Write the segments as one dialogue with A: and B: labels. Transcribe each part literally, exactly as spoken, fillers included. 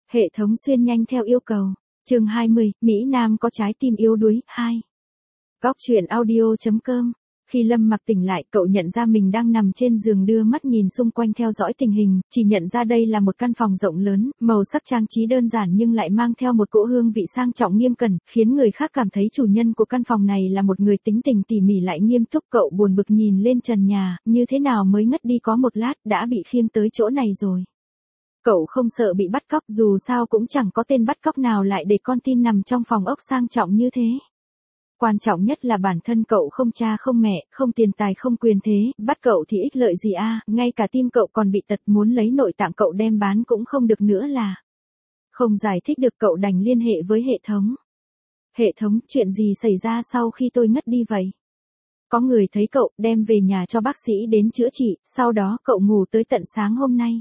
A: Hệ thống xuyên nhanh theo yêu cầu. Chương hai mươi, Mỹ Nam có trái tim yếu đuối, hai. Góc truyện audio chấm com. Khi Lâm Mặc tỉnh lại, cậu nhận ra mình đang nằm trên giường đưa mắt nhìn xung quanh theo dõi tình hình, chỉ nhận ra đây là một căn phòng rộng lớn, màu sắc trang trí đơn giản nhưng lại mang theo một cỗ hương vị sang trọng nghiêm cẩn, khiến người khác cảm thấy chủ nhân của căn phòng này là một người tính tình tỉ mỉ lại nghiêm túc. Cậu buồn bực nhìn lên trần nhà, như thế nào mới ngất đi có một lát đã bị khiêng tới chỗ này rồi. Cậu không sợ bị bắt cóc, dù sao cũng chẳng có tên bắt cóc nào lại để con tin nằm trong phòng ốc sang trọng như thế. Quan trọng nhất là bản thân cậu không cha không mẹ, không tiền tài không quyền thế, bắt cậu thì ích lợi gì a? Ngay cả tim cậu còn bị tật, muốn lấy nội tạng cậu đem bán cũng không được nữa là. Không giải thích được, cậu đành liên hệ với hệ thống. Hệ thống, chuyện gì xảy ra sau khi tôi ngất đi vậy? Có người thấy cậu, đem về nhà cho bác sĩ đến chữa trị, sau đó cậu ngủ tới tận sáng hôm nay.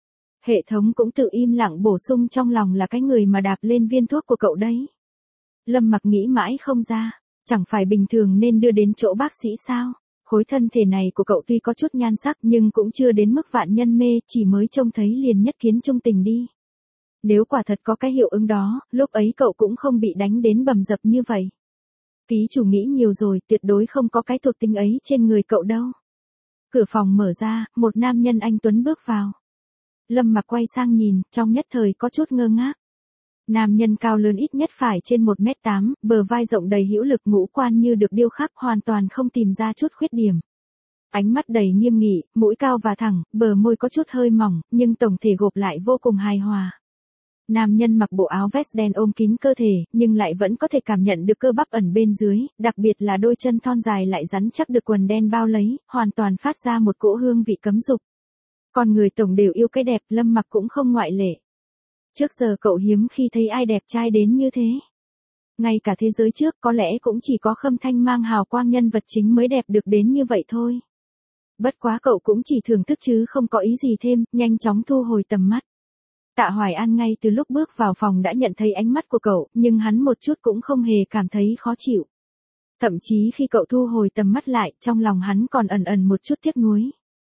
A: Hệ thống cũng tự im lặng bổ sung trong lòng là cái người mà đạp lên viên thuốc của cậu đấy. Lâm Mặc nghĩ mãi không ra. Chẳng phải bình thường nên đưa đến chỗ bác sĩ sao? Khối thân thể này của cậu tuy có chút nhan sắc nhưng cũng chưa đến mức vạn nhân mê, chỉ mới trông thấy liền nhất kiến trung tình đi. Nếu quả thật có cái hiệu ứng đó, lúc ấy cậu cũng không bị đánh đến bầm dập như vậy. Ký chủ nghĩ nhiều rồi, tuyệt đối không có cái thuộc tính ấy trên người cậu đâu. Cửa phòng mở ra, một nam nhân anh tuấn bước vào. Lâm Mặc quay sang nhìn, trong nhất thời có chút ngơ ngác. Nam nhân cao lớn ít nhất phải trên một mét tám, bờ vai rộng đầy hữu lực, ngũ quan như được điêu khắc, hoàn toàn không tìm ra chút khuyết điểm. Ánh mắt đầy nghiêm nghị, mũi cao và thẳng, bờ môi có chút hơi mỏng, nhưng tổng thể gộp lại vô cùng hài hòa. Nam nhân mặc bộ áo vest đen ôm kín cơ thể, nhưng lại vẫn có thể cảm nhận được cơ bắp ẩn bên dưới, đặc biệt là đôi chân thon dài lại rắn chắc được quần đen bao lấy, hoàn toàn phát ra một cỗ hương vị cấm dục. Con người tổng đều yêu cái đẹp, Lâm Mặc cũng không ngoại lệ. Trước giờ cậu hiếm khi thấy ai đẹp trai đến như thế. Ngay cả thế giới trước có lẽ cũng chỉ có Khâm Thanh mang hào quang nhân vật chính mới đẹp được đến như vậy thôi. Bất quá cậu cũng chỉ thưởng thức chứ không có ý gì thêm, nhanh chóng thu hồi tầm mắt. Tạ Hoài An ngay từ lúc bước vào phòng đã nhận thấy ánh mắt của cậu, nhưng hắn một chút cũng không hề cảm thấy khó chịu. Thậm chí khi cậu thu hồi tầm mắt lại, trong lòng hắn còn ẩn ẩn một chút tiếc nuối.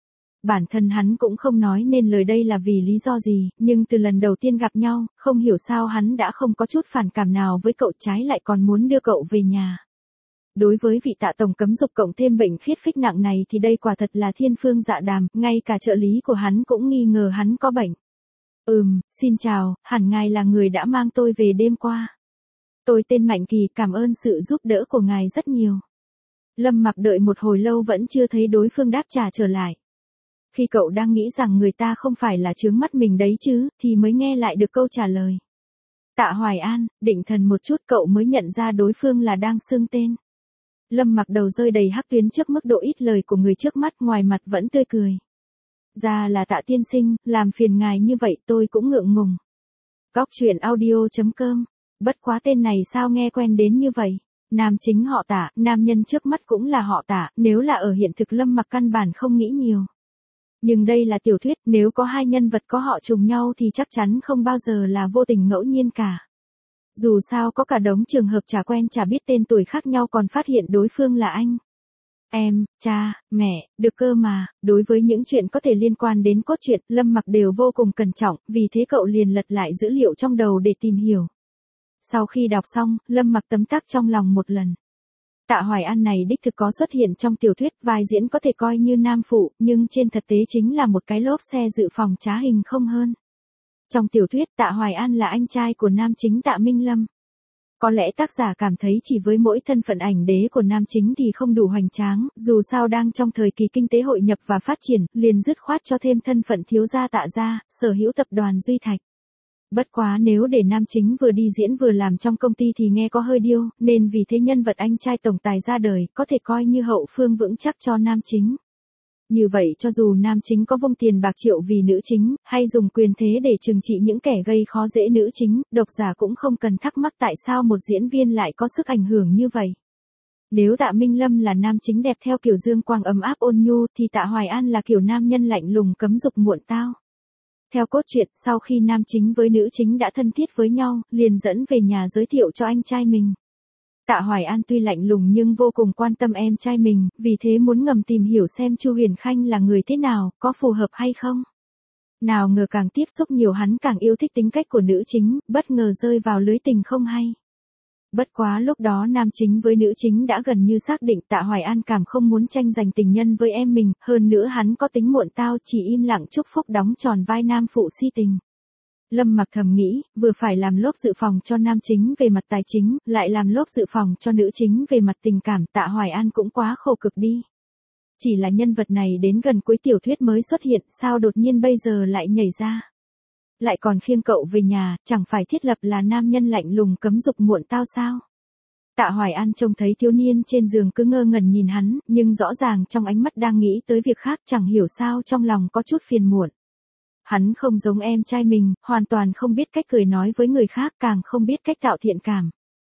A: Bản thân hắn cũng không nói nên lời đây là vì lý do gì, nhưng từ lần đầu tiên gặp nhau, không hiểu sao hắn đã không có chút phản cảm nào với cậu, trái lại còn muốn đưa cậu về nhà. Đối với vị Tạ tổng cấm dục cộng thêm bệnh khiết phích nặng này thì đây quả thật là thiên phương dạ đàm, ngay cả trợ lý của hắn cũng nghi ngờ hắn có bệnh. Ừm, xin chào, hẳn ngài là người đã mang tôi về đêm qua. Tôi tên Mạnh Kỳ, cảm ơn sự giúp đỡ của ngài rất nhiều. Lâm Mặc đợi một hồi lâu vẫn chưa thấy đối phương đáp trả trở lại. Khi cậu đang nghĩ rằng người ta không phải là chướng mắt mình đấy chứ, thì mới nghe lại được câu trả lời. Tạ Hoài An, định thần một chút cậu mới nhận ra đối phương là đang xưng tên. Lâm Mặc đầu rơi đầy hắc tuyến trước mức độ ít lời của người trước mắt, ngoài mặt vẫn tươi cười. Ra là Tạ tiên sinh, làm phiền ngài như vậy tôi cũng ngượng ngùng. Góc truyện audio chấm com. Bất quá tên này sao nghe quen đến như vậy. Nam chính họ Tạ, nam nhân trước mắt cũng là họ Tạ, nếu là ở hiện thực Lâm Mặc căn bản không nghĩ nhiều. Nhưng đây là tiểu thuyết, nếu có hai nhân vật có họ trùng nhau thì chắc chắn không bao giờ là vô tình ngẫu nhiên cả. Dù sao có cả đống trường hợp chả quen chả biết tên tuổi khác nhau còn phát hiện đối phương là anh, em, cha, mẹ, được cơ mà. Đối với những chuyện có thể liên quan đến cốt truyện, Lâm Mặc đều vô cùng cẩn trọng, vì thế cậu liền lật lại dữ liệu trong đầu để tìm hiểu. Sau khi đọc xong, Lâm Mặc tấm tắc trong lòng một lần. Tạ Hoài An này đích thực có xuất hiện trong tiểu thuyết, vai diễn có thể coi như nam phụ, nhưng trên thực tế chính là một cái lốp xe dự phòng trá hình không hơn. Trong tiểu thuyết, Tạ Hoài An là anh trai của nam chính Tạ Minh Lâm. Có lẽ tác giả cảm thấy chỉ với mỗi thân phận ảnh đế của nam chính thì không đủ hoành tráng, dù sao đang trong thời kỳ kinh tế hội nhập và phát triển, liền dứt khoát cho thêm thân phận thiếu gia Tạ gia, sở hữu tập đoàn Duy Thạch. Bất quá nếu để nam chính vừa đi diễn vừa làm trong công ty thì nghe có hơi điêu, nên vì thế nhân vật anh trai tổng tài ra đời, có thể coi như hậu phương vững chắc cho nam chính. Như vậy cho dù nam chính có vung tiền bạc triệu vì nữ chính, hay dùng quyền thế để trừng trị những kẻ gây khó dễ nữ chính, độc giả cũng không cần thắc mắc tại sao một diễn viên lại có sức ảnh hưởng như vậy. Nếu Tạ Minh Lâm là nam chính đẹp theo kiểu dương quang ấm áp ôn nhu, thì Tạ Hoài An là kiểu nam nhân lạnh lùng cấm dục muộn tao. Theo cốt truyện, sau khi nam chính với nữ chính đã thân thiết với nhau, liền dẫn về nhà giới thiệu cho anh trai mình. Tạ Hoài An tuy lạnh lùng nhưng vô cùng quan tâm em trai mình, vì thế muốn ngầm tìm hiểu xem Chu Huyền Khanh là người thế nào, có phù hợp hay không. Nào ngờ càng tiếp xúc nhiều hắn càng yêu thích tính cách của nữ chính, bất ngờ rơi vào lưới tình không hay. Bất quá lúc đó nam chính với nữ chính đã gần như xác định Tạ Hoài An cảm không muốn tranh giành tình nhân với em mình, hơn nữa hắn có tính muộn tao chỉ im lặng chúc phúc đóng tròn vai nam phụ si tình. Lâm Mặc thầm nghĩ, vừa phải làm lốp dự phòng cho nam chính về mặt tài chính, lại làm lốp dự phòng cho nữ chính về mặt tình cảm, Tạ Hoài An cũng quá khổ cực đi. Chỉ là nhân vật này đến gần cuối tiểu thuyết mới xuất hiện, sao đột nhiên bây giờ lại nhảy ra. Lại còn khiêng cậu về nhà, chẳng phải thiết lập là nam nhân lạnh lùng cấm dục muộn tao sao? Tạ Hoài An trông thấy thiếu niên trên giường cứ ngơ ngẩn nhìn hắn, nhưng rõ ràng trong ánh mắt đang nghĩ tới việc khác, chẳng hiểu sao trong lòng có chút phiền muộn. Hắn không giống em trai mình, hoàn toàn không biết cách cười nói với người khác, càng không biết cách tạo thiện cảm.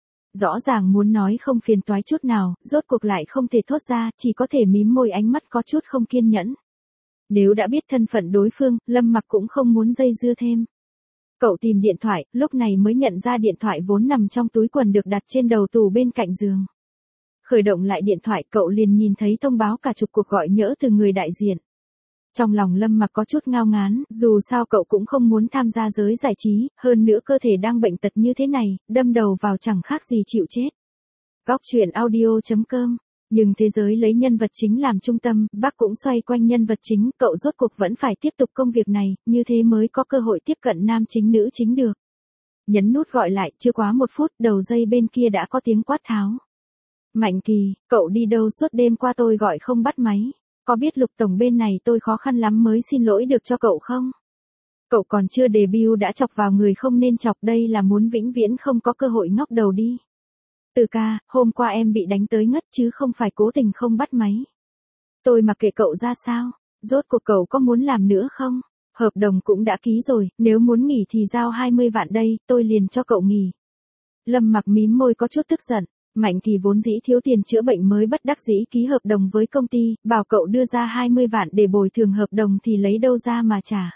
A: Rõ ràng muốn nói không phiền toái chút nào, rốt cuộc lại không thể thốt ra, chỉ có thể mím môi, ánh mắt có chút không kiên nhẫn. Nếu đã biết thân phận đối phương, Lâm Mặc cũng không muốn dây dưa thêm. Cậu tìm điện thoại, lúc này mới nhận ra điện thoại vốn nằm trong túi quần được đặt trên đầu tủ bên cạnh giường. Khởi động lại điện thoại, cậu liền nhìn thấy thông báo cả chục cuộc gọi nhỡ từ người đại diện. Trong lòng Lâm Mặc có chút ngao ngán, dù sao cậu cũng không muốn tham gia giới giải trí, hơn nữa cơ thể đang bệnh tật như thế này, đâm đầu vào chẳng khác gì chịu chết. Góc truyện audio chấm com. Nhưng thế giới lấy nhân vật chính làm trung tâm, bác cũng xoay quanh nhân vật chính, cậu rốt cuộc vẫn phải tiếp tục công việc này, như thế mới có cơ hội tiếp cận nam chính nữ chính được. Nhấn nút gọi lại, chưa quá một phút, đầu dây bên kia đã có tiếng quát tháo. Mạnh Kỳ, cậu đi đâu suốt đêm qua, tôi gọi không bắt máy. Có biết Lục tổng bên này tôi khó khăn lắm mới xin lỗi được cho cậu không? Cậu còn chưa debut đã chọc vào người không nên chọc, đây là muốn vĩnh viễn không có cơ hội ngóc đầu đi. Từ ca, hôm qua em bị đánh tới ngất chứ không phải cố tình không bắt máy. Tôi mặc kệ cậu ra sao, rốt cuộc cậu có muốn làm nữa không? Hợp đồng cũng đã ký rồi, nếu muốn nghỉ thì giao hai mươi vạn đây, tôi liền cho cậu nghỉ. Lâm Mặc mím môi có chút tức giận. Mạnh Kỳ vốn dĩ thiếu tiền chữa bệnh mới bất đắc dĩ ký hợp đồng với công ty, bảo cậu đưa ra hai mươi vạn để bồi thường hợp đồng thì lấy đâu ra mà trả.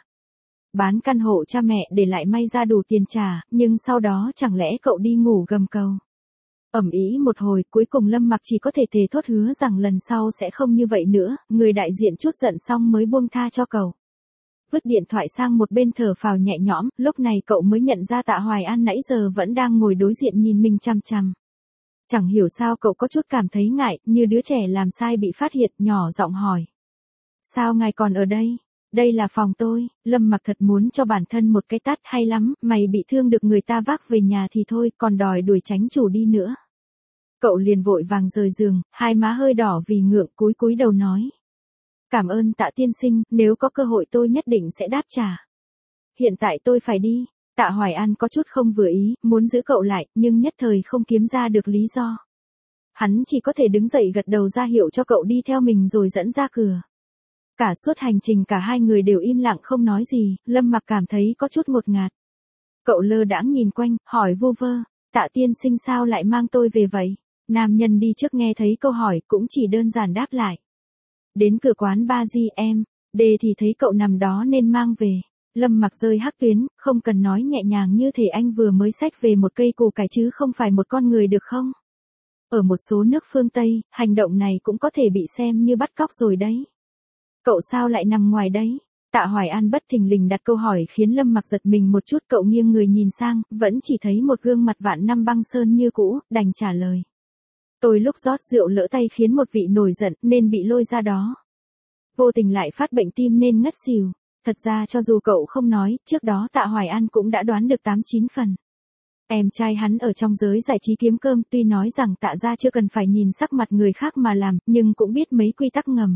A: Bán căn hộ cha mẹ để lại may ra đủ tiền trả, nhưng sau đó chẳng lẽ cậu đi ngủ gầm cầu. Ầm ĩ một hồi, cuối cùng Lâm Mặc chỉ có thể thề thốt hứa rằng lần sau sẽ không như vậy nữa, người đại diện chút giận xong mới buông tha cho cậu. Vứt điện thoại sang một bên thở phào nhẹ nhõm, lúc này cậu mới nhận ra Tạ Hoài An nãy giờ vẫn đang ngồi đối diện nhìn mình chằm chằm. Chẳng hiểu sao cậu có chút cảm thấy ngại, như đứa trẻ làm sai bị phát hiện, nhỏ giọng hỏi. Sao ngài còn ở đây? Đây là phòng tôi. Lâm Mặc thật muốn cho bản thân một cái tát, hay lắm, mày bị thương được người ta vác về nhà thì thôi, còn đòi đuổi tránh chủ đi nữa. Cậu liền vội vàng rời giường, hai má hơi đỏ vì ngượng, cúi cúi đầu nói. Cảm ơn Tạ tiên sinh, nếu có cơ hội tôi nhất định sẽ đáp trả. Hiện tại tôi phải đi. Tạ Hoài An có chút không vừa ý, muốn giữ cậu lại, nhưng nhất thời không kiếm ra được lý do. Hắn chỉ có thể đứng dậy gật đầu ra hiệu cho cậu đi theo mình rồi dẫn ra cửa. Cả suốt hành trình cả hai người đều im lặng không nói gì, Lâm Mặc cảm thấy có chút ngột ngạt. Cậu lơ đãng nhìn quanh, hỏi vu vơ, Tạ tiên sinh sao lại mang tôi về vậy? Nam nhân đi trước nghe thấy câu hỏi cũng chỉ đơn giản đáp lại. Đến cửa quán ba G em, đề thì thấy cậu nằm đó nên mang về. Lâm Mặc rơi hắc tuyến, không cần nói nhẹ nhàng như thể anh vừa mới xách về một cây củ cải chứ không phải một con người được không? Ở một số nước phương Tây, hành động này cũng có thể bị xem như bắt cóc rồi đấy. Cậu sao lại nằm ngoài đấy? Tạ Hoài An bất thình lình đặt câu hỏi khiến Lâm Mặc giật mình một chút, cậu nghiêng người nhìn sang, vẫn chỉ thấy một gương mặt vạn năm băng sơn như cũ, đành trả lời. Tôi lúc rót rượu lỡ tay khiến một vị nổi giận nên bị lôi ra đó. Vô tình lại phát bệnh tim nên ngất xỉu. Thật ra cho dù cậu không nói, trước đó Tạ Hoài An cũng đã đoán được tám chín phần. Em trai hắn ở trong giới giải trí kiếm cơm, tuy nói rằng Tạ gia chưa cần phải nhìn sắc mặt người khác mà làm, nhưng cũng biết mấy quy tắc ngầm.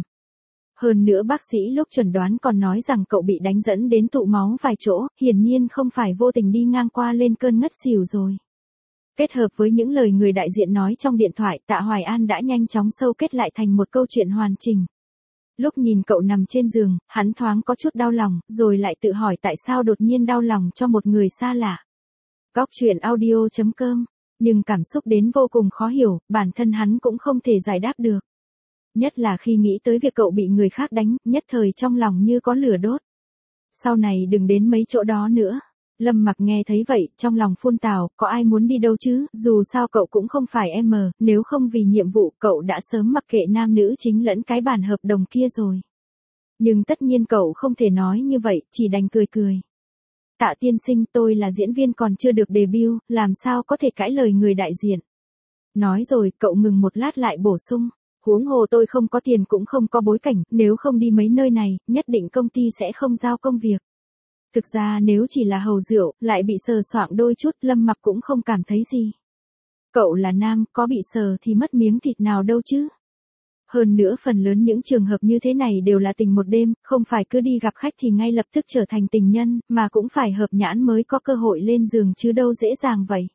A: Hơn nữa bác sĩ lúc chuẩn đoán còn nói rằng cậu bị đánh dẫn đến tụ máu vài chỗ, hiển nhiên không phải vô tình đi ngang qua lên cơn ngất xỉu rồi. Kết hợp với những lời người đại diện nói trong điện thoại, Tạ Hoài An đã nhanh chóng sâu kết lại thành một câu chuyện hoàn chỉnh. Lúc nhìn cậu nằm trên giường, hắn thoáng có chút đau lòng, rồi lại tự hỏi tại sao đột nhiên đau lòng cho một người xa lạ. Góc truyện audio chấm com. Nhưng cảm xúc đến vô cùng khó hiểu, bản thân hắn cũng không thể giải đáp được. Nhất là khi nghĩ tới việc cậu bị người khác đánh, nhất thời trong lòng như có lửa đốt. Sau này đừng đến mấy chỗ đó nữa. Lâm Mặc nghe thấy vậy, trong lòng phun tào, có ai muốn đi đâu chứ, dù sao cậu cũng không phải em, nếu không vì nhiệm vụ cậu đã sớm mặc kệ nam nữ chính lẫn cái bản hợp đồng kia rồi. Nhưng tất nhiên cậu không thể nói như vậy, chỉ đành cười cười. Tạ tiên sinh, tôi là diễn viên còn chưa được debut, làm sao có thể cãi lời người đại diện. Nói rồi, cậu ngừng một lát lại bổ sung. Huống hồ tôi không có tiền cũng không có bối cảnh, nếu không đi mấy nơi này, nhất định công ty sẽ không giao công việc. Thực ra nếu chỉ là hầu rượu, lại bị sờ soạng đôi chút, Lâm Mặc cũng không cảm thấy gì. Cậu là nam, có bị sờ thì mất miếng thịt nào đâu chứ. Hơn nữa phần lớn những trường hợp như thế này đều là tình một đêm, không phải cứ đi gặp khách thì ngay lập tức trở thành tình nhân, mà cũng phải hợp nhãn mới có cơ hội lên giường chứ đâu dễ dàng vậy.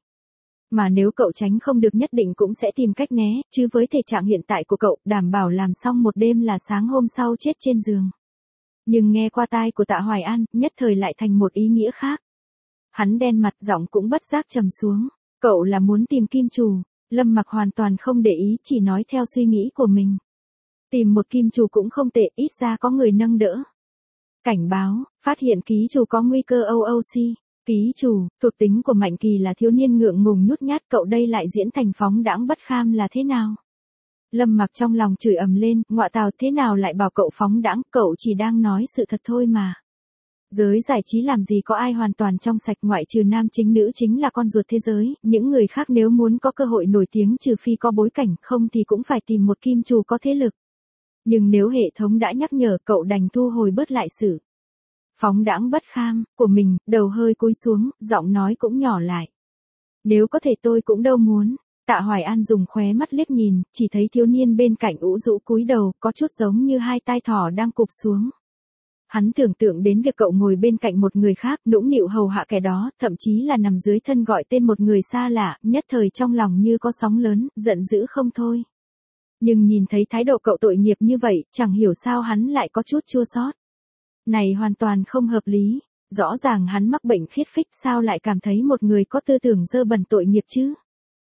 A: Mà nếu cậu tránh không được nhất định cũng sẽ tìm cách né, chứ với thể trạng hiện tại của cậu, đảm bảo làm xong một đêm là sáng hôm sau chết trên giường. Nhưng nghe qua tai của Tạ Hoài An, nhất thời lại thành một ý nghĩa khác. Hắn đen mặt, giọng cũng bất giác trầm xuống. Cậu là muốn tìm kim chủ. Lâm Mặc hoàn toàn không để ý, chỉ nói theo suy nghĩ của mình. Tìm một kim chủ cũng không tệ, ít ra có người nâng đỡ. Cảnh báo, phát hiện ký chủ có nguy cơ o o xê. Ký chủ, thuộc tính của Mạnh Kỳ là thiếu niên ngượng ngùng nhút nhát, cậu đây lại diễn thành phóng đãng bất kham là thế nào? Lâm Mặc trong lòng chửi ầm lên, ngọa tào, thế nào lại bảo cậu phóng đãng, cậu chỉ đang nói sự thật thôi mà. Giới giải trí làm gì có ai hoàn toàn trong sạch, ngoại trừ nam chính nữ chính là con ruột thế giới, những người khác nếu muốn có cơ hội nổi tiếng trừ phi có bối cảnh, không thì cũng phải tìm một kim chủ có thế lực. Nhưng nếu hệ thống đã nhắc nhở, cậu đành thu hồi bớt lại sự phóng đãng bất kham của mình, đầu hơi cúi xuống, giọng nói cũng nhỏ lại. Nếu có thể tôi cũng đâu muốn. Tạ Hoài An dùng khóe mắt liếc nhìn, chỉ thấy thiếu niên bên cạnh ũ rũ cúi đầu, có chút giống như hai tai thỏ đang cụp xuống. Hắn tưởng tượng đến việc cậu ngồi bên cạnh một người khác, nũng nịu hầu hạ kẻ đó, thậm chí là nằm dưới thân gọi tên một người xa lạ, nhất thời trong lòng như có sóng lớn, giận dữ không thôi. Nhưng nhìn thấy thái độ cậu tội nghiệp như vậy, chẳng hiểu sao hắn lại có chút chua xót. Này hoàn toàn không hợp lý, rõ ràng hắn mắc bệnh khiết phích, sao lại cảm thấy một người có tư tưởng dơ bẩn tội nghiệp chứ?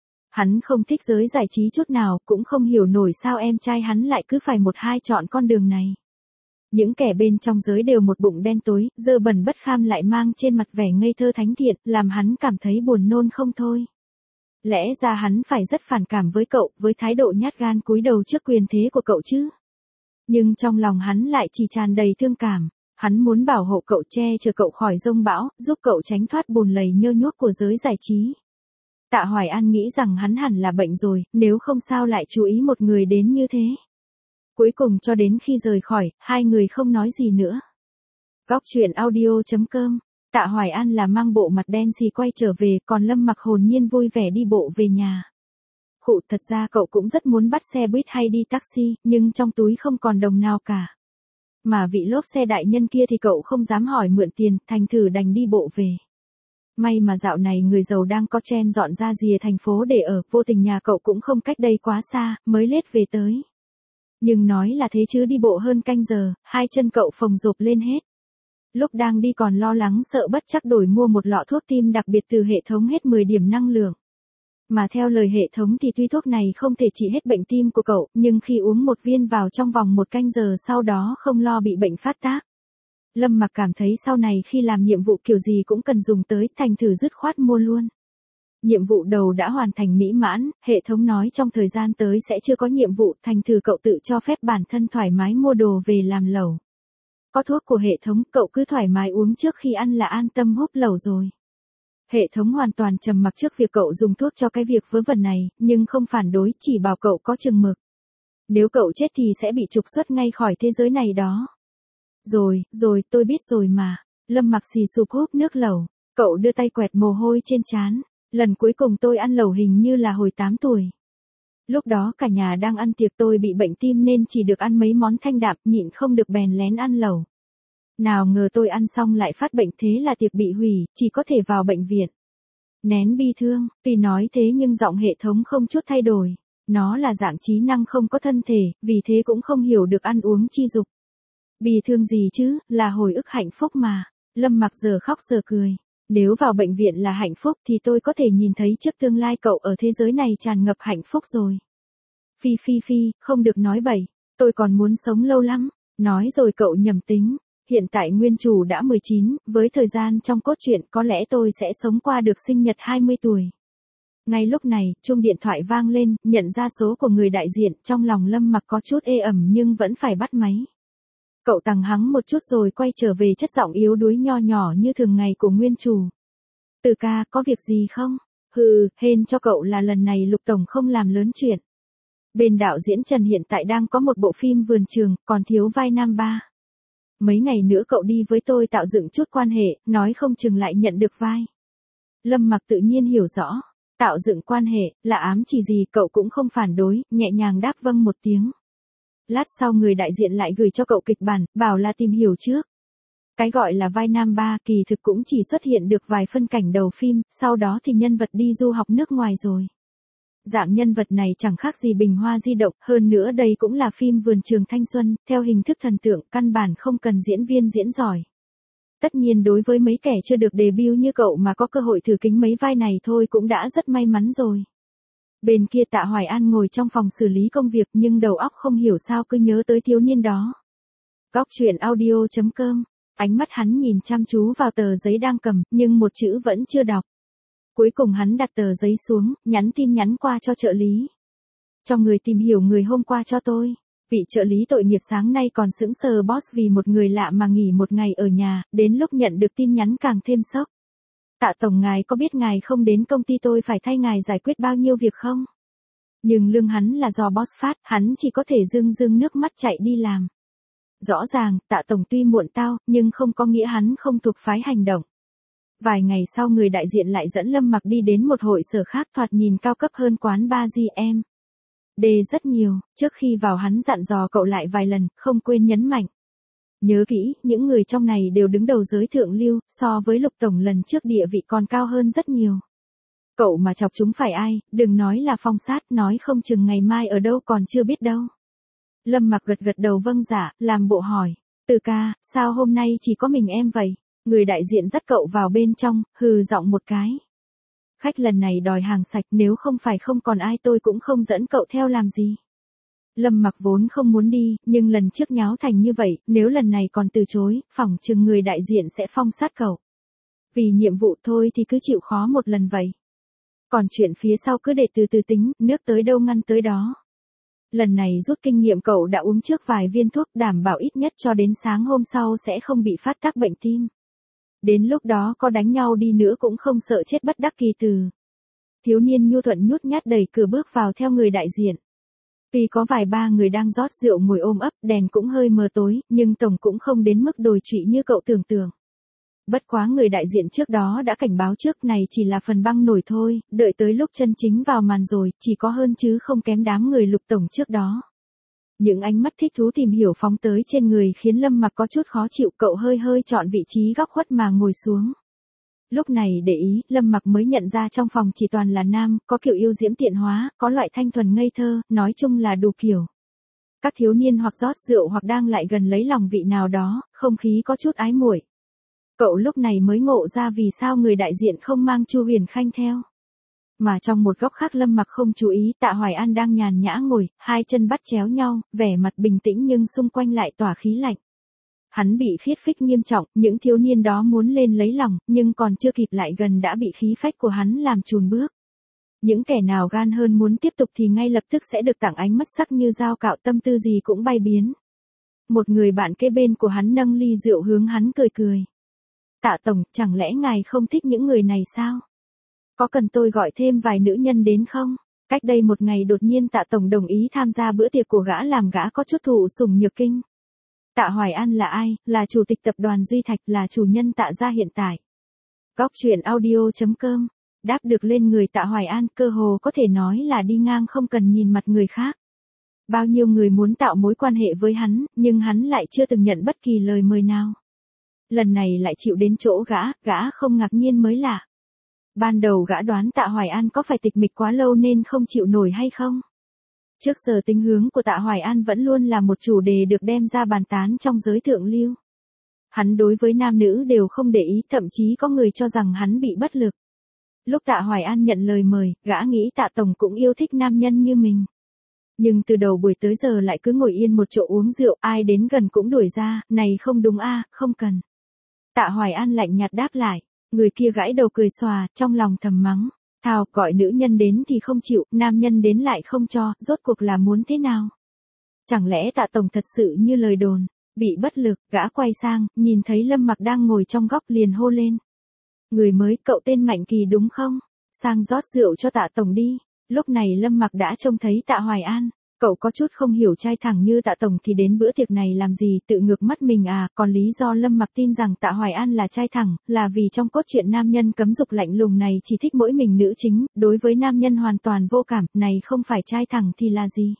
A: Hắn không thích giới giải trí chút nào, cũng không hiểu nổi sao em trai hắn lại cứ phải một hai chọn con đường này. Những kẻ bên trong giới đều một bụng đen tối, dơ bẩn bất kham lại mang trên mặt vẻ ngây thơ thánh thiện, làm hắn cảm thấy buồn nôn không thôi. Lẽ ra hắn phải rất phản cảm với cậu, với thái độ nhát gan cúi đầu trước quyền thế của cậu chứ. Nhưng trong lòng hắn lại chỉ tràn đầy thương cảm. Hắn muốn bảo hộ cậu, che chở cậu khỏi giông bão, giúp cậu tránh thoát bùn lầy nhơ nhuốc của giới giải trí. Tạ Hoài An nghĩ rằng hắn hẳn là bệnh rồi, nếu không sao lại chú ý một người đến như thế. Cuối cùng cho đến khi rời khỏi, hai người không nói gì nữa. Góc truyện audio chấm com. Tạ Hoài An là mang bộ mặt đen xì quay trở về, còn Lâm Mặc hồn nhiên vui vẻ đi bộ về nhà. Khụ, thật ra cậu cũng rất muốn bắt xe buýt hay đi taxi, nhưng trong túi không còn đồng nào cả. Mà vị lốp xe đại nhân kia thì cậu không dám hỏi mượn tiền, thành thử đành đi bộ về. May mà dạo này người giàu đang có trend dọn ra rìa thành phố để ở, vô tình nhà cậu cũng không cách đây quá xa, mới lết về tới. Nhưng nói là thế chứ đi bộ hơn canh giờ, hai chân cậu phồng rộp lên hết. Lúc đang đi còn lo lắng sợ bất chắc đổi mua một lọ thuốc tim đặc biệt từ hệ thống hết mười điểm năng lượng. Mà theo lời hệ thống thì tuy thuốc này không thể trị hết bệnh tim của cậu, nhưng khi uống một viên vào trong vòng một canh giờ sau đó không lo bị bệnh phát tác. Lâm Mặc cảm thấy sau này khi làm nhiệm vụ kiểu gì cũng cần dùng tới, thành thử dứt khoát mua luôn. Nhiệm vụ đầu đã hoàn thành mỹ mãn, hệ thống nói trong thời gian tới sẽ chưa có nhiệm vụ, thành thử cậu tự cho phép bản thân thoải mái mua đồ về làm lẩu. Có thuốc của hệ thống, cậu cứ thoải mái uống trước khi ăn là an tâm húp lẩu rồi. Hệ thống hoàn toàn trầm mặc trước việc cậu dùng thuốc cho cái việc vớ vẩn này, nhưng không phản đối, chỉ bảo cậu có chừng mực. Nếu cậu chết thì sẽ bị trục xuất ngay khỏi thế giới này đó. Rồi, rồi, tôi biết rồi mà. Lâm Mặc xì sụp húp nước lẩu. Cậu đưa tay quẹt mồ hôi trên trán. Lần cuối cùng tôi ăn lẩu hình như là hồi tám tuổi. Lúc đó cả nhà đang ăn tiệc, tôi bị bệnh tim nên chỉ được ăn mấy món thanh đạm, nhịn không được bèn lén ăn lẩu. Nào ngờ tôi ăn xong lại phát bệnh, thế là tiệc bị hủy, chỉ có thể vào bệnh viện. Nén bi thương, tuy nói thế nhưng giọng hệ thống không chút thay đổi. Nó là dạng trí năng không có thân thể, vì thế cũng không hiểu được ăn uống chi dục. Bi thương gì chứ, là hồi ức hạnh phúc mà. Lâm Mặc giờ khóc giờ cười. Nếu vào bệnh viện là hạnh phúc thì tôi có thể nhìn thấy trước tương lai cậu ở thế giới này tràn ngập hạnh phúc rồi. Phi phi phi, không được nói bậy, tôi còn muốn sống lâu lắm. Nói rồi cậu nhầm tính. Hiện tại nguyên chủ đã mười chín, với thời gian trong cốt truyện có lẽ tôi sẽ sống qua được sinh nhật hai mươi tuổi. Ngay lúc này, chuông điện thoại vang lên, nhận ra số của người đại diện, trong lòng Lâm Mặc có chút ê ẩm nhưng vẫn phải bắt máy. Cậu tằng hắng một chút rồi quay trở về chất giọng yếu đuối nho nhỏ như thường ngày của nguyên chủ. Từ ca, có việc gì không? Hừ, hên cho cậu là lần này Lục Tổng không làm lớn chuyện. Bên đạo diễn Trần hiện tại đang có một bộ phim vườn trường, còn thiếu vai nam ba. Mấy ngày nữa cậu đi với tôi tạo dựng chút quan hệ, nói không chừng lại nhận được vai. Lâm Mặc tự nhiên hiểu rõ, tạo dựng quan hệ, là ám chỉ gì cậu cũng không phản đối, nhẹ nhàng đáp vâng một tiếng. Lát sau người đại diện lại gửi cho cậu kịch bản, bảo là tìm hiểu trước. Cái gọi là vai nam ba kỳ thực cũng chỉ xuất hiện được vài phân cảnh đầu phim, sau đó thì nhân vật đi du học nước ngoài rồi. Dạng nhân vật này chẳng khác gì bình hoa di động, hơn nữa đây cũng là phim vườn trường thanh xuân, theo hình thức thần tượng, căn bản không cần diễn viên diễn giỏi. Tất nhiên đối với mấy kẻ chưa được debut như cậu mà có cơ hội thử kính mấy vai này thôi cũng đã rất may mắn rồi. Bên kia Tạ Hoài An ngồi trong phòng xử lý công việc nhưng đầu óc không hiểu sao cứ nhớ tới thiếu niên đó. Góc truyện audio chấm com, ánh mắt hắn nhìn chăm chú vào tờ giấy đang cầm, nhưng một chữ vẫn chưa đọc. Cuối cùng hắn đặt tờ giấy xuống, nhắn tin nhắn qua cho trợ lý. Cho người tìm hiểu người hôm qua cho tôi. Vị trợ lý tội nghiệp sáng nay còn sững sờ boss vì một người lạ mà nghỉ một ngày ở nhà, đến lúc nhận được tin nhắn càng thêm sốc. Tạ tổng ngài có biết ngài không đến công ty tôi phải thay ngài giải quyết bao nhiêu việc không? Nhưng lương hắn là do boss phát, hắn chỉ có thể rưng rưng nước mắt chạy đi làm. Rõ ràng, Tạ tổng tuy muộn tao, nhưng không có nghĩa hắn không thuộc phái hành động. Vài ngày sau người đại diện lại dẫn Lâm Mặc đi đến một hội sở khác thoạt nhìn cao cấp hơn quán ba giê em. Đề rất nhiều, trước khi vào hắn dặn dò cậu lại vài lần, không quên nhấn mạnh. Nhớ kỹ, những người trong này đều đứng đầu giới thượng lưu, so với Lục Tổng lần trước địa vị còn cao hơn rất nhiều. Cậu mà chọc chúng phải ai, đừng nói là Phong Sát, nói không chừng ngày mai ở đâu còn chưa biết đâu. Lâm Mặc gật gật đầu vâng dạ, làm bộ hỏi. Từ ca, sao hôm nay chỉ có mình em vậy? Người đại diện dắt cậu vào bên trong, hừ giọng một cái. Khách lần này đòi hàng sạch, nếu không phải không còn ai tôi cũng không dẫn cậu theo làm gì. Lâm Mặc vốn không muốn đi, nhưng lần trước nháo thành như vậy, nếu lần này còn từ chối, phỏng chừng người đại diện sẽ phong sát cậu. Vì nhiệm vụ thôi thì cứ chịu khó một lần vậy. Còn chuyện phía sau cứ để từ từ tính, nước tới đâu ngăn tới đó. Lần này rút kinh nghiệm cậu đã uống trước vài viên thuốc đảm bảo ít nhất cho đến sáng hôm sau sẽ không bị phát tác bệnh tim. Đến lúc đó có đánh nhau đi nữa cũng không sợ chết bất đắc kỳ từ. Thiếu niên nhu thuận nhút nhát đẩy cửa bước vào theo người đại diện. Tuy có vài ba người đang rót rượu ngồi ôm ấp, đèn cũng hơi mờ tối, nhưng tổng cũng không đến mức đồi trụy như cậu tưởng tượng. Bất quá người đại diện trước đó đã cảnh báo trước này chỉ là phần băng nổi thôi, đợi tới lúc chân chính vào màn rồi, chỉ có hơn chứ không kém đám người Lục tổng trước đó. Những ánh mắt thích thú tìm hiểu phóng tới trên người khiến Lâm Mặc có chút khó chịu, cậu hơi hơi chọn vị trí góc khuất mà ngồi xuống. Lúc này để ý, Lâm Mặc mới nhận ra trong phòng chỉ toàn là nam, có kiểu yêu diễm tiện hóa, có loại thanh thuần ngây thơ, nói chung là đủ kiểu. Các thiếu niên hoặc rót rượu hoặc đang lại gần lấy lòng vị nào đó, không khí có chút ái muội. Cậu lúc này mới ngộ ra vì sao người đại diện không mang Chu Huyền Khanh theo. Mà trong một góc khác Lâm Mặc không chú ý, Tạ Hoài An đang nhàn nhã ngồi, hai chân bắt chéo nhau, vẻ mặt bình tĩnh nhưng xung quanh lại tỏa khí lạnh. Hắn bị khiết phích nghiêm trọng, những thiếu niên đó muốn lên lấy lòng, nhưng còn chưa kịp lại gần đã bị khí phách của hắn làm chùn bước. Những kẻ nào gan hơn muốn tiếp tục thì ngay lập tức sẽ được tặng ánh mắt sắc như dao cạo, tâm tư gì cũng bay biến. Một người bạn kế bên của hắn nâng ly rượu hướng hắn cười cười. Tạ tổng, chẳng lẽ ngài không thích những người này sao? Có cần tôi gọi thêm vài nữ nhân đến không? Cách đây một ngày đột nhiên Tạ tổng đồng ý tham gia bữa tiệc của gã làm gã có chút thụ sủng nhược kinh. Tạ Hoài An là ai? Là chủ tịch tập đoàn Duy Thạch, là chủ nhân Tạ gia hiện tại. Góc truyện audio chấm com, đáp được lên người Tạ Hoài An, cơ hồ có thể nói là đi ngang không cần nhìn mặt người khác. Bao nhiêu người muốn tạo mối quan hệ với hắn, nhưng hắn lại chưa từng nhận bất kỳ lời mời nào. Lần này lại chịu đến chỗ gã, gã không ngạc nhiên mới lạ. Ban đầu gã đoán Tạ Hoài An có phải tịch mịch quá lâu nên không chịu nổi hay không? Trước giờ tính hướng của Tạ Hoài An vẫn luôn là một chủ đề được đem ra bàn tán trong giới thượng lưu. Hắn đối với nam nữ đều không để ý, thậm chí có người cho rằng hắn bị bất lực. Lúc Tạ Hoài An nhận lời mời, gã nghĩ Tạ tổng cũng yêu thích nam nhân như mình. Nhưng từ đầu buổi tới giờ lại cứ ngồi yên một chỗ uống rượu, ai đến gần cũng đuổi ra, này không đúng a, không cần. Tạ Hoài An lạnh nhạt đáp lại, người kia gãi đầu cười xòa, trong lòng thầm mắng. Thào, gọi nữ nhân đến thì không chịu, nam nhân đến lại không cho, rốt cuộc là muốn thế nào? Chẳng lẽ Tạ tổng thật sự như lời đồn? Bị bất lực, gã quay sang, nhìn thấy Lâm Mặc đang ngồi trong góc liền hô lên. Người mới, cậu tên Mạnh Kỳ đúng không? Sang rót rượu cho Tạ tổng đi. Lúc này Lâm Mặc đã trông thấy Tạ Hoài An. Cậu có chút không hiểu trai thẳng như Tạ tổng thì đến bữa tiệc này làm gì, tự ngược mắt mình à, còn lý do Lâm Mặc tin rằng Tạ Hoài An là trai thẳng, là vì trong cốt truyện nam nhân cấm dục lạnh lùng này chỉ thích mỗi mình nữ chính, đối với nam nhân hoàn toàn vô cảm, này không phải trai thẳng thì là gì?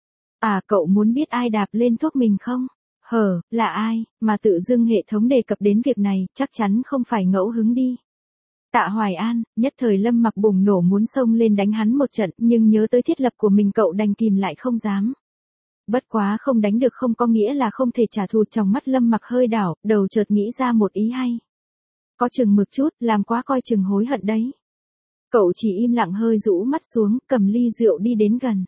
A: À, cậu muốn biết ai đạp lên thuốc mình không? Hờ, là ai, mà tự dưng hệ thống đề cập đến việc này, chắc chắn không phải ngẫu hứng đi. Tạ Hoài An, nhất thời Lâm Mặc bùng nổ muốn xông lên đánh hắn một trận, nhưng nhớ tới thiết lập của mình cậu đành kìm lại không dám. Bất quá không đánh được không có nghĩa là không thể trả thù, trong mắt Lâm Mặc hơi đảo, đầu chợt nghĩ ra một ý hay. Có chừng mực chút, làm quá coi chừng hối hận đấy. Cậu chỉ im lặng hơi rũ mắt xuống, cầm ly rượu đi đến gần.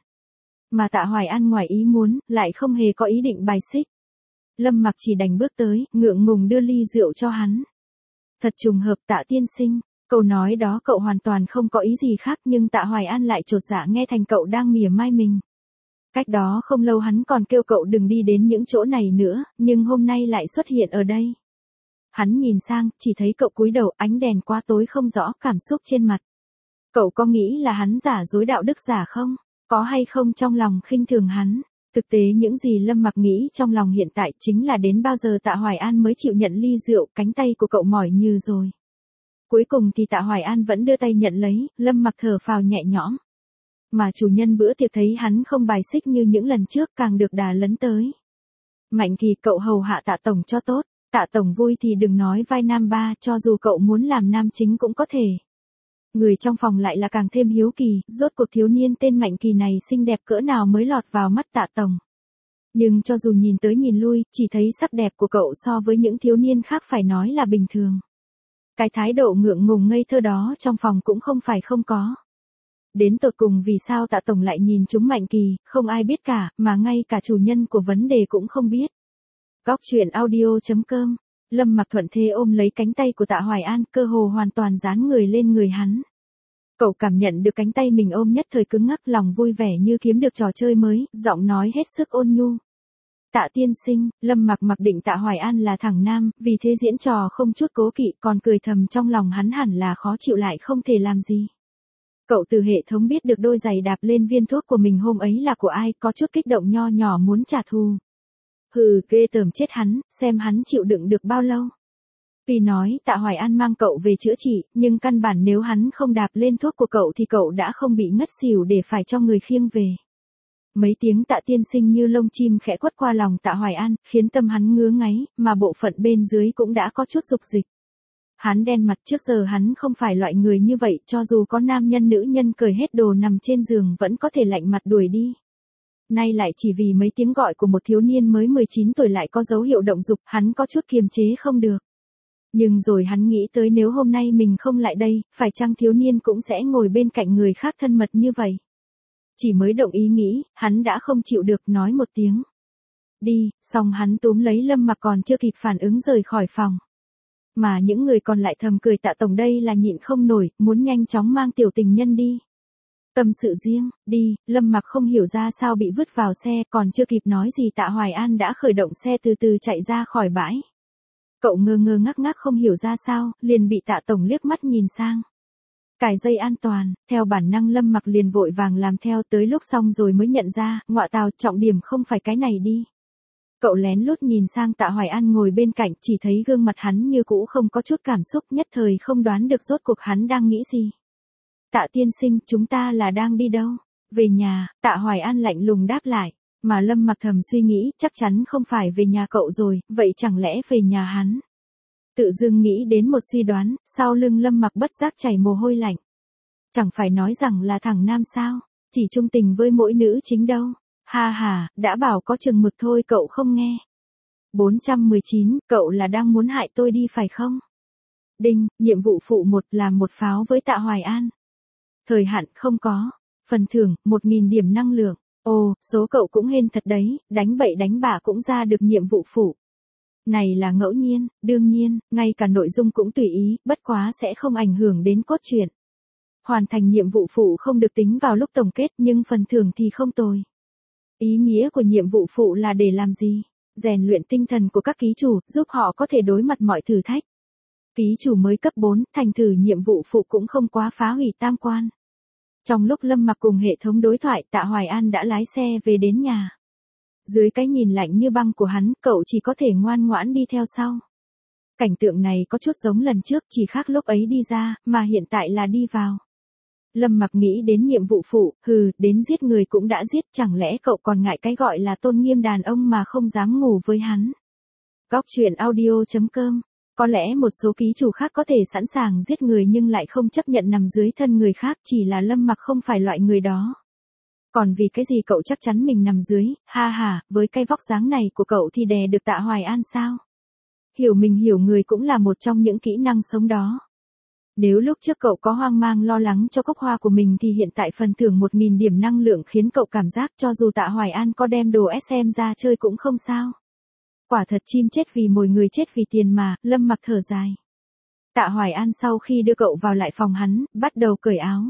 A: Mà Tạ Hoài An ngoài ý muốn, lại không hề có ý định bài xích. Lâm Mặc chỉ đành bước tới, ngượng ngùng đưa ly rượu cho hắn. Thật trùng hợp Tạ tiên sinh. Câu nói đó cậu hoàn toàn không có ý gì khác, nhưng Tạ Hoài An lại chột dạ nghe thành cậu đang mỉa mai mình. Cách đó không lâu hắn còn kêu cậu đừng đi đến những chỗ này nữa, nhưng hôm nay lại xuất hiện ở đây. Hắn nhìn sang, chỉ thấy cậu cúi đầu, ánh đèn quá tối không rõ cảm xúc trên mặt. Cậu có nghĩ là hắn giả dối đạo đức giả không? Có hay không trong lòng khinh thường hắn? Thực tế những gì Lâm Mặc nghĩ trong lòng hiện tại chính là đến bao giờ Tạ Hoài An mới chịu nhận ly rượu, cánh tay của cậu mỏi nhừ rồi. Cuối cùng thì Tạ Hoài An vẫn đưa tay nhận lấy, Lâm Mặc thở phào nhẹ nhõm. Mà chủ nhân bữa tiệc thấy hắn không bài xích như những lần trước càng được đà lấn tới. Mạnh Kỳ, cậu hầu hạ Tạ tổng cho tốt, Tạ tổng vui thì đừng nói vai nam ba, cho dù cậu muốn làm nam chính cũng có thể. Người trong phòng lại là càng thêm hiếu kỳ, rốt cuộc thiếu niên tên Mạnh Kỳ này xinh đẹp cỡ nào mới lọt vào mắt Tạ tổng. Nhưng cho dù nhìn tới nhìn lui, chỉ thấy sắc đẹp của cậu so với những thiếu niên khác phải nói là bình thường. Cái thái độ ngượng ngùng ngây thơ đó trong phòng cũng không phải không có. Đến tột cùng vì sao Tạ tổng lại nhìn chúng Mạnh Kỳ, không ai biết cả, mà ngay cả chủ nhân của vấn đề cũng không biết. Góc truyện audio chấm com. Lâm Mặc thuận thế ôm lấy cánh tay của Tạ Hoài An, cơ hồ hoàn toàn dán người lên người hắn. Cậu cảm nhận được cánh tay mình ôm nhất thời cứng ngắc, lòng vui vẻ như kiếm được trò chơi mới, giọng nói hết sức ôn nhu. Tạ tiên sinh, Lâm Mặc mặc định Tạ Hoài An là thằng nam, vì thế diễn trò không chút cố kỵ, còn cười thầm trong lòng hắn hẳn là khó chịu lại không thể làm gì. Cậu từ hệ thống biết được đôi giày đạp lên viên thuốc của mình hôm ấy là của ai, có chút kích động nho nhỏ muốn trả thù. Hừ, ghê tởm chết hắn, xem hắn chịu đựng được bao lâu. Tuy nói Tạ Hoài An mang cậu về chữa trị, nhưng căn bản nếu hắn không đạp lên thuốc của cậu thì cậu đã không bị ngất xỉu để phải cho người khiêng về. Mấy tiếng Tạ tiên sinh như lông chim khẽ quất qua lòng Tạ Hoài An, khiến tâm hắn ngứa ngáy, mà bộ phận bên dưới cũng đã có chút dục dịch. Hắn đen mặt, trước giờ hắn không phải loại người như vậy, cho dù có nam nhân nữ nhân cởi hết đồ nằm trên giường vẫn có thể lạnh mặt đuổi đi. Nay lại chỉ vì mấy tiếng gọi của một thiếu niên mới mười chín tuổi lại có dấu hiệu động dục, hắn có chút kiềm chế không được. Nhưng rồi hắn nghĩ tới nếu hôm nay mình không lại đây, phải chăng thiếu niên cũng sẽ ngồi bên cạnh người khác thân mật như vậy. Chỉ mới động ý nghĩ, hắn đã không chịu được nói một tiếng. Đi, xong hắn túm lấy Lâm Mặc còn chưa kịp phản ứng rời khỏi phòng. Mà những người còn lại thầm cười Tạ tổng đây là nhịn không nổi, muốn nhanh chóng mang tiểu tình nhân đi. Tâm sự riêng, đi, Lâm Mặc không hiểu ra sao bị vứt vào xe, còn chưa kịp nói gì Tạ Hoài An đã khởi động xe từ từ chạy ra khỏi bãi. Cậu ngơ ngơ ngác ngác không hiểu ra sao, liền bị Tạ tổng liếc mắt nhìn sang. Cài dây an toàn, theo bản năng Lâm Mặc liền vội vàng làm theo, tới lúc xong rồi mới nhận ra, ngọa tào, trọng điểm không phải cái này đi. Cậu lén lút nhìn sang Tạ Hoài An ngồi bên cạnh, chỉ thấy gương mặt hắn như cũ không có chút cảm xúc, nhất thời không đoán được rốt cuộc hắn đang nghĩ gì. Tạ tiên sinh, chúng ta là đang đi đâu? Về nhà, Tạ Hoài An lạnh lùng đáp lại, mà Lâm Mặc thầm suy nghĩ, chắc chắn không phải về nhà cậu rồi, vậy chẳng lẽ về nhà hắn? Tự dưng nghĩ đến một suy đoán, sau lưng Lâm Mặc bất giác chảy mồ hôi lạnh. Chẳng phải nói rằng là thằng nam sao, chỉ trung tình với mỗi nữ chính đâu. Ha ha, đã bảo có chừng mực thôi cậu không nghe. bốn trăm mười chín, cậu là đang muốn hại tôi đi phải không? Đinh, nhiệm vụ phụ một làm một pháo với Tạ Hoài An. Thời hạn không có. Phần thưởng, một nghìn điểm năng lượng. Ồ, số cậu cũng hên thật đấy, đánh bậy đánh bạ cũng ra được nhiệm vụ phụ. Này là ngẫu nhiên, đương nhiên, ngay cả nội dung cũng tùy ý, bất quá sẽ không ảnh hưởng đến cốt truyện. Hoàn thành nhiệm vụ phụ không được tính vào lúc tổng kết nhưng phần thưởng thì không tồi. Ý nghĩa của nhiệm vụ phụ là để làm gì? rèn luyện tinh thần của các ký chủ, giúp họ có thể đối mặt mọi thử thách. Ký chủ mới cấp bốn, thành thử nhiệm vụ phụ cũng không quá phá hủy tam quan. Trong lúc Lâm Mặc cùng hệ thống đối thoại, Tạ Hoài An đã lái xe về đến nhà. Dưới cái nhìn lạnh như băng của hắn, cậu chỉ có thể ngoan ngoãn đi theo sau. Cảnh tượng này có chút giống lần trước, chỉ khác lúc ấy đi ra, mà hiện tại là đi vào. Lâm Mặc nghĩ đến nhiệm vụ phụ, hừ, đến giết người cũng đã giết, chẳng lẽ cậu còn ngại cái gọi là tôn nghiêm đàn ông mà không dám ngủ với hắn. Góc truyện audio chấm com. Có lẽ một số ký chủ khác có thể sẵn sàng giết người nhưng lại không chấp nhận nằm dưới thân người khác, chỉ là Lâm Mặc không phải loại người đó. Còn vì cái gì cậu chắc chắn mình nằm dưới, ha ha, với cái vóc dáng này của cậu thì đè được Tạ Hoài An sao? Hiểu mình hiểu người cũng là một trong những kỹ năng sống đó. Nếu lúc trước cậu có hoang mang lo lắng cho cốc hoa của mình thì hiện tại phần thưởng một nghìn điểm năng lượng khiến cậu cảm giác cho dù Tạ Hoài An có đem đồ ét em ra chơi cũng không sao. Quả thật chim chết vì mồi người chết vì tiền mà, Lâm Mặc thở dài. Tạ Hoài An sau khi đưa cậu vào lại phòng hắn, bắt đầu cởi áo.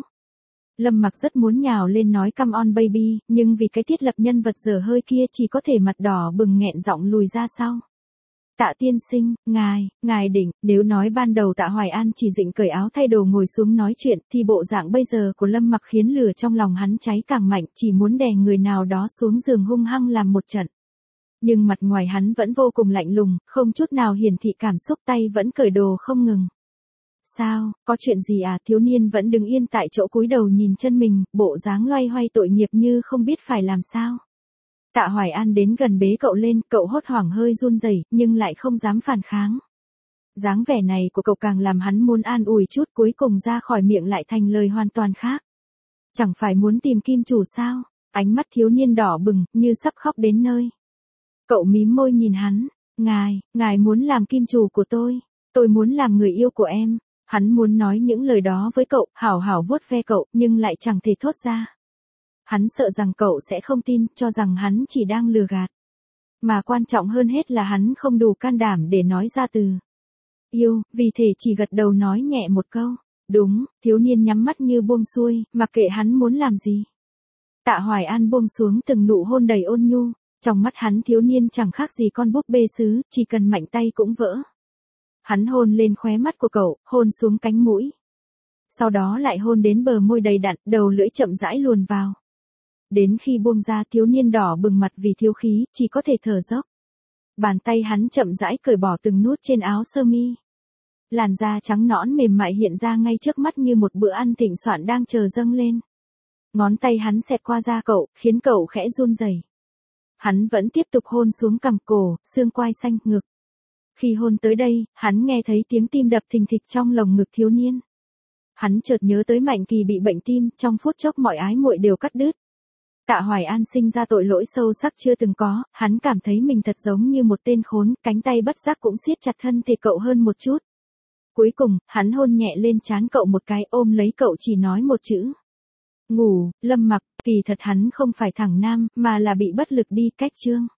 A: Lâm Mặc rất muốn nhào lên nói come on baby, nhưng vì cái thiết lập nhân vật dở hơi kia chỉ có thể mặt đỏ bừng nghẹn giọng lùi ra sau. Tạ tiên sinh, ngài, ngài đỉnh, nếu nói ban đầu Tạ Hoài An chỉ định cởi áo thay đồ ngồi xuống nói chuyện thì bộ dạng bây giờ của Lâm Mặc khiến lửa trong lòng hắn cháy càng mạnh, chỉ muốn đè người nào đó xuống giường hung hăng làm một trận. Nhưng mặt ngoài hắn vẫn vô cùng lạnh lùng, không chút nào hiển thị cảm xúc, tay vẫn cởi đồ không ngừng. Sao, có chuyện gì à? Thiếu niên vẫn đứng yên tại chỗ cúi đầu nhìn chân mình, bộ dáng loay hoay tội nghiệp như không biết phải làm sao. Tạ Hoài An đến gần bế cậu lên, cậu hốt hoảng hơi run rẩy, nhưng lại không dám phản kháng. Dáng vẻ này của cậu càng làm hắn muốn an ủi chút, cuối cùng ra khỏi miệng lại thành lời hoàn toàn khác. Chẳng phải muốn tìm kim chủ sao? Ánh mắt thiếu niên đỏ bừng, như sắp khóc đến nơi. Cậu mím môi nhìn hắn, ngài, ngài muốn làm kim chủ của tôi, tôi muốn làm người yêu của em. Hắn muốn nói những lời đó với cậu, hảo hảo vuốt ve cậu, nhưng lại chẳng thể thốt ra. Hắn sợ rằng cậu sẽ không tin, cho rằng hắn chỉ đang lừa gạt. Mà quan trọng hơn hết là hắn không đủ can đảm để nói ra từ yêu, vì thế chỉ gật đầu nói nhẹ một câu. Đúng, thiếu niên nhắm mắt như buông xuôi, mặc kệ hắn muốn làm gì. Tạ Hoài An buông xuống từng nụ hôn đầy ôn nhu, trong mắt hắn thiếu niên chẳng khác gì con búp bê sứ, chỉ cần mạnh tay cũng vỡ. Hắn hôn lên khóe mắt của cậu, hôn xuống cánh mũi. Sau đó lại hôn đến bờ môi đầy đặn, đầu lưỡi chậm rãi luồn vào. Đến khi buông ra thiếu niên đỏ bừng mặt vì thiếu khí, chỉ có thể thở dốc. Bàn tay hắn chậm rãi cởi bỏ từng nút trên áo sơ mi. Làn da trắng nõn mềm mại hiện ra ngay trước mắt như một bữa ăn thịnh soạn đang chờ dâng lên. Ngón tay hắn xẹt qua da cậu, khiến cậu khẽ run rẩy. Hắn vẫn tiếp tục hôn xuống cằm cổ, xương quai xanh, ngực. Khi hôn tới đây, hắn nghe thấy tiếng tim đập thình thịch trong lồng ngực thiếu niên. Hắn chợt nhớ tới Mạnh Kỳ bị bệnh tim, trong phút chốc mọi ái muội đều cắt đứt. Tạ Hoài An sinh ra tội lỗi sâu sắc chưa từng có, hắn cảm thấy mình thật giống như một tên khốn, cánh tay bất giác cũng siết chặt thân thể cậu hơn một chút. Cuối cùng, hắn hôn nhẹ lên trán cậu một cái, ôm lấy cậu chỉ nói một chữ. Ngủ. Lâm Mặc, kỳ thật hắn không phải thằng nam, mà là bị bất lực đi cách chương.